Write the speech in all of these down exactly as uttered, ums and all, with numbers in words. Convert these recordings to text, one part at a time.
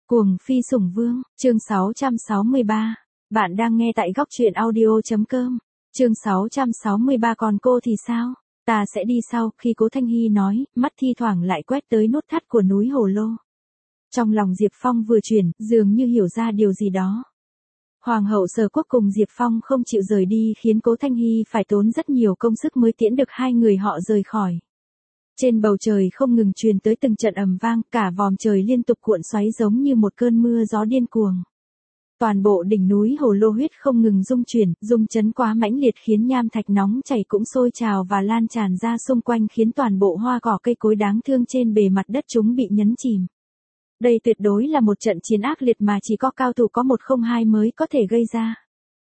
Cuồng phi sủng vương, chương sáu trăm sáu mươi ba. Bạn đang nghe tại góc truyện audio.com. Chương sáu trăm sáu mươi ba còn cô thì sao? Ta sẽ đi sau, khi Cố Thanh Hy nói, mắt thi thoảng lại quét tới nút thắt của núi Hồ Lô. Trong lòng Diệp Phong vừa chuyển, dường như hiểu ra điều gì đó. Hoàng hậu Sở Quốc cùng Diệp Phong không chịu rời đi khiến Cố Thanh Hy phải tốn rất nhiều công sức mới tiễn được hai người họ rời khỏi. Trên bầu trời không ngừng truyền tới từng trận ầm vang, cả vòm trời liên tục cuộn xoáy giống như một cơn mưa gió điên cuồng. Toàn bộ đỉnh núi Hồ Lô huyết không ngừng rung chuyển, rung chấn quá mãnh liệt khiến nham thạch nóng chảy cũng sôi trào và lan tràn ra xung quanh khiến toàn bộ hoa cỏ cây cối đáng thương trên bề mặt đất chúng bị nhấn chìm. Đây tuyệt đối là một trận chiến ác liệt mà chỉ có cao thủ có một không hai mới có thể gây ra.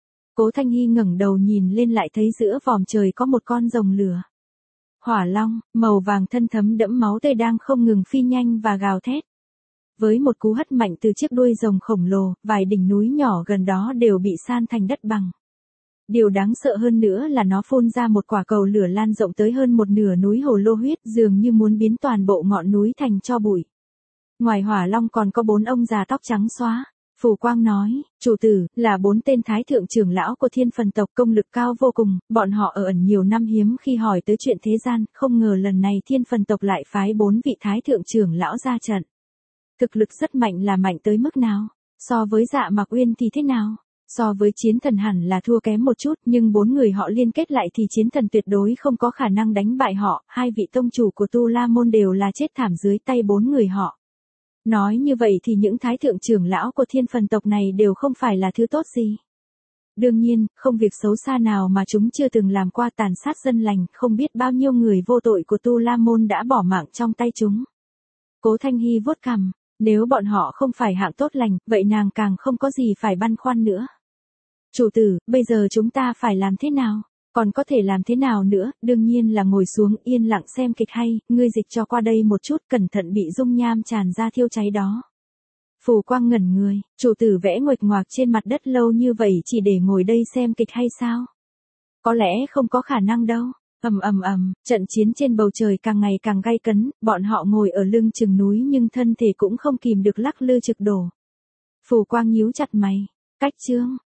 Cố Thanh Hy ngẩng đầu nhìn lên lại thấy giữa vòm trời có một con rồng lửa. Hỏa long, màu vàng thân thấm đẫm máu tươi đang không ngừng phi nhanh và gào thét. Với một cú hất mạnh từ chiếc đuôi rồng khổng lồ, vài đỉnh núi nhỏ gần đó đều bị san thành đất bằng. Điều đáng sợ hơn nữa là nó phun ra một quả cầu lửa lan rộng tới hơn một nửa núi Hồ Lô huyết, dường như muốn biến toàn bộ ngọn núi thành tro bụi. Ngoài hỏa long còn có bốn ông già tóc trắng xóa. Phù Quang nói, chủ tử, là bốn tên thái thượng trưởng lão của Thiên Phần tộc, công lực cao vô cùng, bọn họ ở ẩn nhiều năm hiếm khi hỏi tới chuyện thế gian, không ngờ lần này Thiên Phần tộc lại phái bốn vị thái thượng trưởng lão ra trận. Thực lực rất mạnh là mạnh tới mức nào? So với Dạ Mạc Uyên thì thế nào? So với Chiến Thần hẳn là thua kém một chút, nhưng bốn người họ liên kết lại thì Chiến Thần tuyệt đối không có khả năng đánh bại họ, hai vị tông chủ của Tu La Môn đều là chết thảm dưới tay bốn người họ. Nói như vậy thì những thái thượng trưởng lão của Thiên Phần tộc này đều không phải là thứ tốt gì. Đương nhiên, không việc xấu xa nào mà chúng chưa từng làm qua, tàn sát dân lành, không biết bao nhiêu người vô tội của Tu La Môn đã bỏ mạng trong tay chúng. Cố Thanh Hy vuốt cằm, nếu bọn họ không phải hạng tốt lành, vậy nàng càng không có gì phải băn khoăn nữa. Chủ tử, bây giờ chúng ta phải làm thế nào? Còn có thể làm thế nào nữa, đương nhiên là ngồi xuống yên lặng xem kịch hay, ngươi dịch cho qua đây một chút, cẩn thận bị dung nham tràn ra thiêu cháy đó. Phù Quang ngẩn người, chủ tử vẽ nguệch ngoạc trên mặt đất lâu như vậy chỉ để ngồi đây xem kịch hay sao? Có lẽ không có khả năng đâu. Ầm ầm ầm, trận chiến trên bầu trời càng ngày càng gay cấn, bọn họ ngồi ở lưng chừng núi nhưng thân thể cũng không kìm được lắc lư trực đổ. Phù Quang nhíu chặt mày, cách chương,